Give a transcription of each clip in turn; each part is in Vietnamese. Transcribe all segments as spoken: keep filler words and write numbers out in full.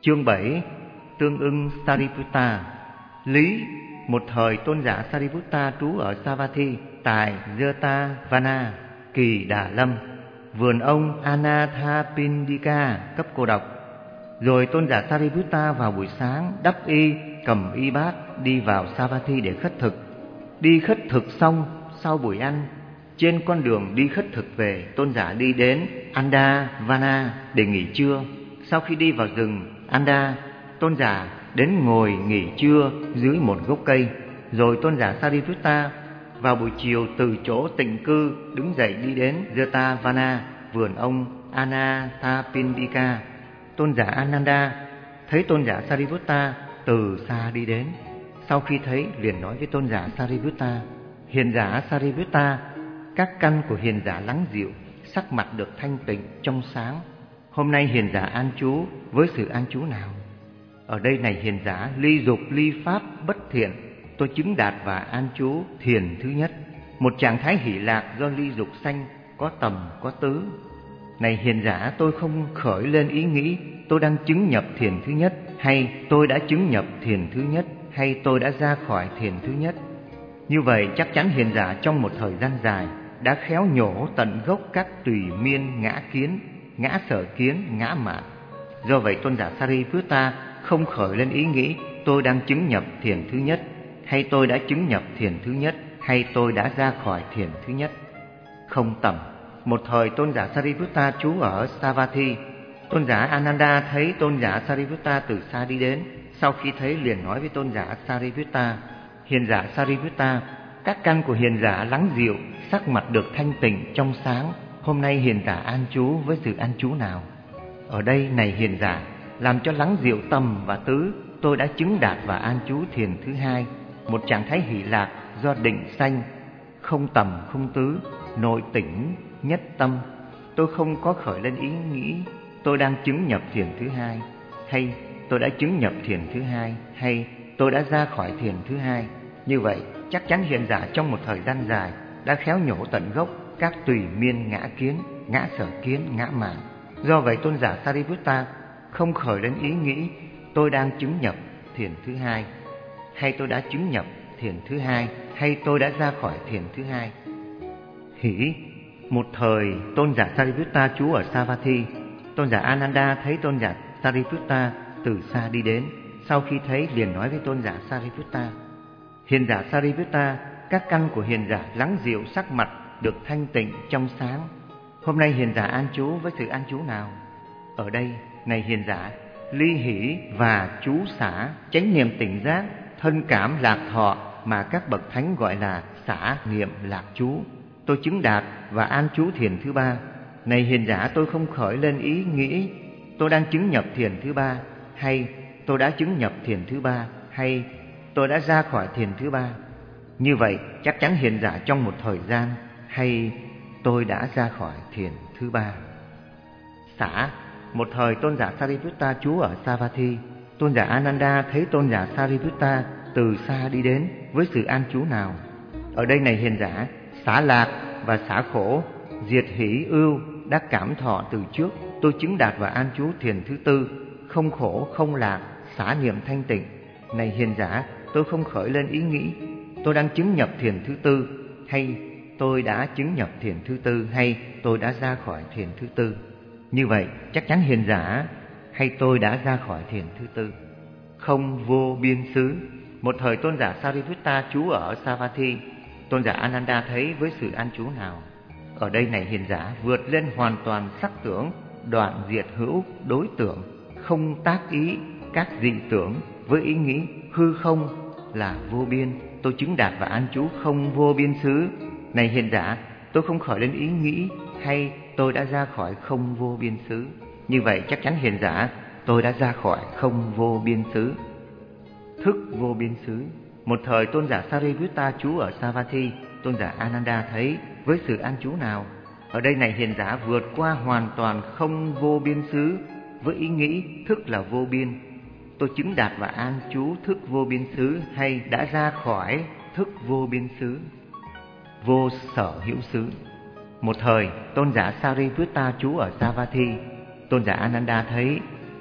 Chương bảy. Tương ưng Sariputta. Lý: một thời tôn giả Sariputta trú ở Savatthi tại Jetavana, Kỳ Đà Lâm, vườn ông Anathapindika cấp cô độc. Rồi tôn giả Sariputta vào buổi sáng đắp y, cầm y bát đi vào Savatthi để khất thực. Đi khất thực xong, sau buổi ăn, trên con đường đi khất thực về, tôn giả đi đến Andavana để nghỉ trưa. Sau khi đi vào rừng Anda, tôn giả đến ngồi nghỉ trưa dưới một gốc cây. Rồi tôn giả Sariputta vào buổi chiều từ chỗ tịnh cư đứng dậy đi đến Jetavana, vườn ông Anathapindika. Tôn giả Ananda thấy tôn giả Sariputta từ xa đi đến. Sau khi thấy, liền nói với tôn giả Sariputta: hiền giả Sariputta, các căn của hiền giả lắng dịu, sắc mặt được thanh tịnh trong sáng. Hôm nay hiền giả an trú với sự an trú nào? Ở đây này hiền giả, ly dục ly pháp bất thiện, tôi chứng đạt và an trú thiền thứ nhất. Một trạng thái hỷ lạc do ly dục sanh, có tầm có tứ. Này hiền giả, tôi không khởi lên ý nghĩ tôi đang chứng nhập thiền thứ nhất, hay tôi đã chứng nhập thiền thứ nhất, hay tôi đã ra khỏi thiền thứ nhất. Như vậy chắc chắn hiền giả trong một thời gian dài đã khéo nhổ tận gốc các tùy miên ngã kiến, ngã sở kiến, ngã mạn. Do vậy tôn giả Sariputta không khởi lên ý nghĩ tôi đang chứng nhập thiền thứ nhất, hay tôi đã chứng nhập thiền thứ nhất, hay tôi đã ra khỏi thiền thứ nhất. Không tầm. Một thời tôn giả Sariputta trú ở Savatthi. Tôn giả Ananda thấy tôn giả Sariputta từ xa đi đến. Sau khi thấy, liền nói với tôn giả Sariputta: hiền giả Sariputta, các căn của hiền giả lắng dịu, sắc mặt được thanh tịnh trong sáng. Hôm nay hiền giả an trú với sự an trú nào? Ở đây này hiền giả, làm cho lắng dịu tâm và tứ, tôi đã chứng đạt và an trú thiền thứ hai, một trạng thái hỷ lạc do định sanh, không tầm không tứ, nội tỉnh nhất tâm. Tôi không có khởi lên ý nghĩ tôi đang chứng nhập thiền thứ hai, hay tôi đã chứng nhập thiền thứ hai, hay tôi đã ra khỏi thiền thứ hai. Như vậy chắc chắn hiền giả trong một thời gian dài đã khéo nhổ tận gốc các tùy miên ngã kiến, ngã sở kiến, ngã mạn. Do vậy tôn giả Sariputta không khởi lên ý nghĩ tôi đang chứng nhập thiền thứ hai, hay tôi đã chứng nhập thiền thứ hai, hay tôi đã ra khỏi thiền thứ hai. Hỷ: một thời tôn giả Sariputta trú ở Savatthi. Tôn giả Ananda thấy tôn giả Sariputta từ xa đi đến. Sau khi thấy, liền nói với tôn giả Sariputta: hiền giả Sariputta, các căn của hiền giả lắng dịu, sắc mặt được thanh tịnh trong sáng. Hôm nay hiền giả an trú với sự an trú nào? Ở đây này hiền giả, ly hỷ và chú xả, chánh niệm tỉnh giác, thân cảm lạc thọ mà các bậc thánh gọi là xả niệm lạc trú, tôi chứng đạt và an trú thiền thứ ba. Này hiền giả, tôi không khởi lên ý nghĩ tôi đang chứng nhập thiền thứ ba, hay tôi đã chứng nhập thiền thứ ba, hay tôi đã ra khỏi thiền thứ ba. Như vậy chắc chắn hiền giả trong một thời gian, hay tôi đã ra khỏi thiền thứ ba. Xả: một thời tôn giả Sariputta trú ở Savatthi. Tôn giả Ananda thấy tôn giả Sariputta từ xa đi đến với sự an trú nào? Ở đây này hiền giả, xả lạc và xả khổ, diệt hỷ ưu đã cảm thọ từ trước, tôi chứng đạt và an trú thiền thứ tư, không khổ không lạc, xả niệm thanh tịnh. Này hiền giả, tôi không khởi lên ý nghĩ tôi đang chứng nhập thiền thứ tư, hay tôi đã chứng nhập thiền thứ tư, hay tôi đã ra khỏi thiền thứ tư. Như vậy chắc chắn hiền giả, hay tôi đã ra khỏi thiền thứ tư. Không vô biên xứ. Một thời tôn giả Sariputta trú ở Savatthi. Tôn giả Ananda thấy với sự an trú nào? Ở đây này hiền giả, vượt lên hoàn toàn sắc tưởng, đoạn diệt hữu đối tưởng, không tác ý các dị tưởng, với ý nghĩ hư không là vô biên, tôi chứng đạt và an trú không vô biên xứ. Này hiền giả, tôi không khởi lên ý nghĩ hay tôi đã ra khỏi không vô biên xứ. Như vậy chắc chắn hiền giả, tôi đã ra khỏi không vô biên xứ. Thức vô biên xứ. Một thời tôn giả Sariputta trú ở Savatthi. Tôn giả Ananda thấy với sự an trú nào? Ở đây này hiền giả, vượt qua hoàn toàn không vô biên xứ, với ý nghĩ thức là vô biên, tôi chứng đạt và an trú thức vô biên xứ, hay đã ra khỏi thức vô biên xứ. Vô sở hữu xứ. Một thời tôn giả Sariputta trú ở Savatthi. Tôn giả Ananda thấy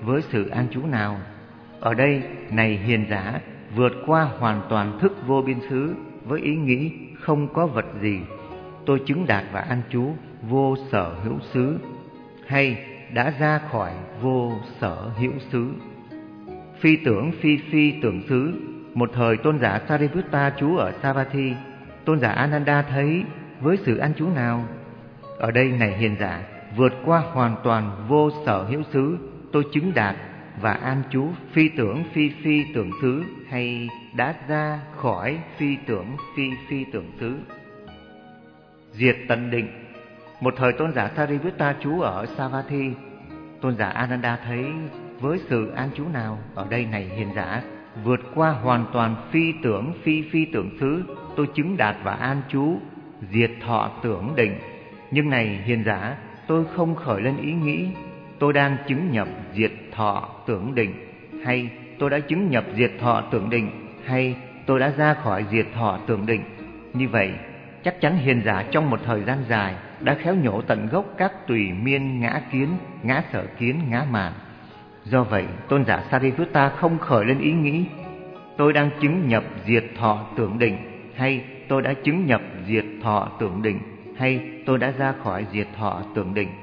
với sự an trú nào? Ở đây, này hiền giả, vượt qua hoàn toàn thức vô biên xứ với ý nghĩ không có vật gì, tôi chứng đạt và an trú vô sở hữu xứ, hay đã ra khỏi vô sở hữu xứ. Phi tưởng phi phi tưởng xứ. Một thời tôn giả Sariputta trú ở Savatthi, tôn giả Ananda thấy với sự an trú nào? Ở đây, này hiền giả, vượt qua hoàn toàn vô sở hữu xứ, tôi chứng đạt và an trú phi tưởng phi phi tưởng xứ, hay đã ra khỏi phi tưởng phi phi tưởng xứ. Diệt tận định. Một thời tôn giả Sariputta trú ở Savatthi, tôn giả Ananda thấy với sự an trú nào? Ở đây, này hiền giả, vượt qua hoàn toàn phi tưởng phi phi tưởng xứ, tôi chứng đạt và an trú diệt thọ tưởng định. Nhưng này hiền giả, tôi không khởi lên ý nghĩ tôi đang chứng nhập diệt thọ tưởng định, hay tôi đã chứng nhập diệt thọ tưởng định, hay tôi đã ra khỏi diệt thọ tưởng định. Như vậy, chắc chắn hiền giả trong một thời gian dài đã khéo nhổ tận gốc các tùy miên ngã kiến, ngã sở kiến, ngã mạn. Do vậy, tôn giả Sariputta không khởi lên ý nghĩ tôi đang chứng nhập diệt thọ tưởng định, hay tôi đã chứng nhập diệt thọ tưởng định, hay tôi đã ra khỏi diệt thọ tưởng định.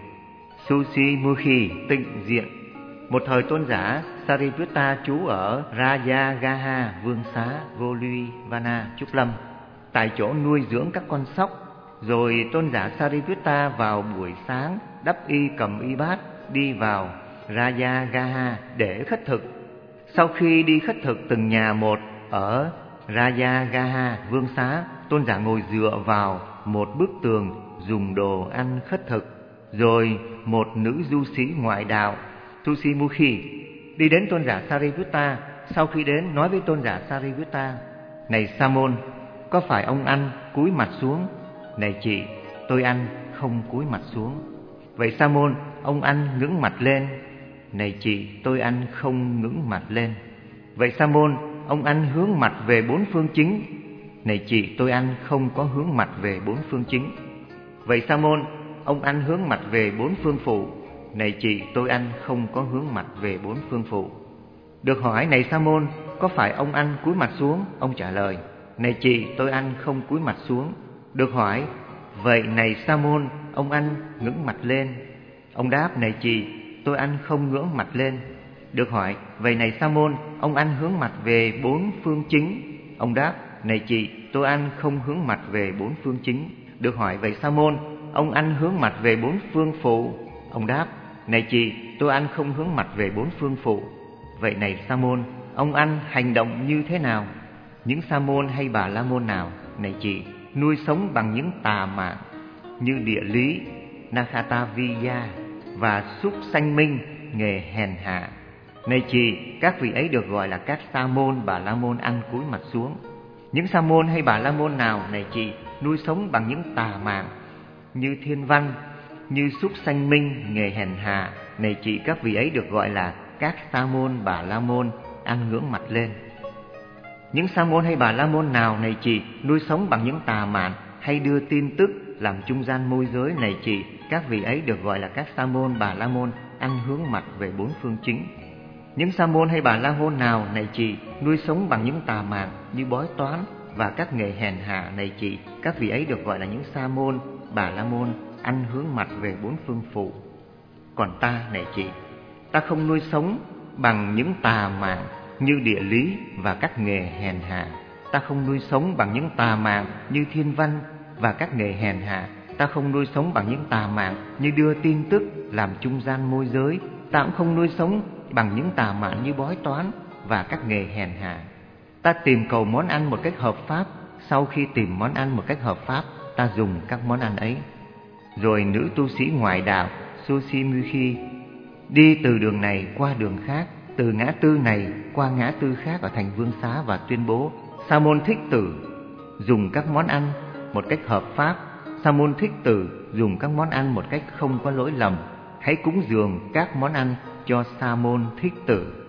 Susimukhi tịnh diện. Một thời tôn giả Sariputta trú ở Rajagaha Vương Xá Goluvana Trúc Lâm, tại chỗ nuôi dưỡng các con sóc. Rồi tôn giả Sariputta vào buổi sáng đắp y cầm y bát đi vào Rajagaha để khất thực. Sau khi đi khất thực từng nhà một ở Rajagaha Vương Xá, tôn giả ngồi dựa vào một bức tường dùng đồ ăn khất thực. Rồi một nữ du sĩ ngoại đạo Susimukhi đi đến tôn giả Sariputta. Sau khi đến, nói với tôn giả Sariputta: này Sa môn, có phải ông ăn cúi mặt xuống? Này chị, tôi ăn không cúi mặt xuống. Vậy Sa môn, ông ăn ngưỡng mặt lên? Này chị, tôi ăn không ngưỡng mặt lên. Vậy Sa môn, ông ăn hướng mặt về bốn phương chính? Này chị, tôi ăn không có hướng mặt về bốn phương chính. Vậy Sa môn, ông ăn hướng mặt về bốn phương phụ? Này chị, tôi ăn không có hướng mặt về bốn phương phụ. Được hỏi: này Sa môn, có phải ông ăn cúi mặt xuống? Ông trả lời: này chị, tôi ăn không cúi mặt xuống. Được hỏi: vậy này Sa môn, ông ăn ngưỡng mặt lên? Ông đáp: này chị, tôi ăn không ngưỡng mặt lên. Được hỏi: vậy này Sa môn, ông ăn hướng mặt về bốn phương chính? Ông đáp: này chị, tôi ăn không hướng mặt về bốn phương chính. Được hỏi: vậy Sa môn, ông ăn hướng mặt về bốn phương phụ? Ông đáp: này chị, tôi ăn không hướng mặt về bốn phương phụ. Vậy này Sa môn, ông ăn hành động như thế nào? Những Sa môn hay Bà La môn nào, này chị, nuôi sống bằng những tà mạng như địa lý, Nakataviya và xúc sanh minh, nghề hèn hạ? Này chị, các vị ấy được gọi là các Sa môn, Bà La môn ăn cúi mặt xuống. Những Sa môn hay Bà La môn nào, này chị, nuôi sống bằng những tà mạng như thiên văn, như xúc sanh minh, nghề hèn hạ? Này chị, các vị ấy được gọi là các Sa môn, Bà La môn ăn ngưỡng mặt lên. Những Sa môn hay Bà La môn nào, này chị, nuôi sống bằng những tà mạn hay đưa tin tức làm trung gian môi giới? Này chị, các vị ấy được gọi là các Sa môn, Bà La môn ăn hướng mặt về bốn phương chính. Những Sa môn hay Bà La môn nào, này chị, nuôi sống bằng những tà mạn như bói toán và các nghề hèn hạ? Này chị, các vị ấy được gọi là những Sa môn, Bà La môn ăn hướng mặt về bốn phương phụ. Còn ta, này chị, ta không nuôi sống bằng những tà mạng như địa lý và các nghề hèn hạ. Ta không nuôi sống bằng những tà mạng như thiên văn và các nghề hèn hạ. Ta không nuôi sống bằng những tà mạng như đưa tin tức làm trung gian môi giới. Ta cũng không nuôi sống bằng những tà mạng như bói toán và các nghề hèn hạ. Ta tìm cầu món ăn một cách hợp pháp. Sau khi tìm món ăn một cách hợp pháp, ta dùng các món ăn ấy. Rồi nữ tu sĩ ngoại đạo Susimukhi đi từ đường này qua đường khác, từ ngã tư này qua ngã tư khác ở thành Vương Xá và tuyên bố: Sa môn Thích Tử dùng các món ăn một cách hợp pháp. Sa môn Thích Tử dùng các món ăn một cách không có lỗi lầm. Hãy cúng dường các món ăn cho Sa môn Thích Tử.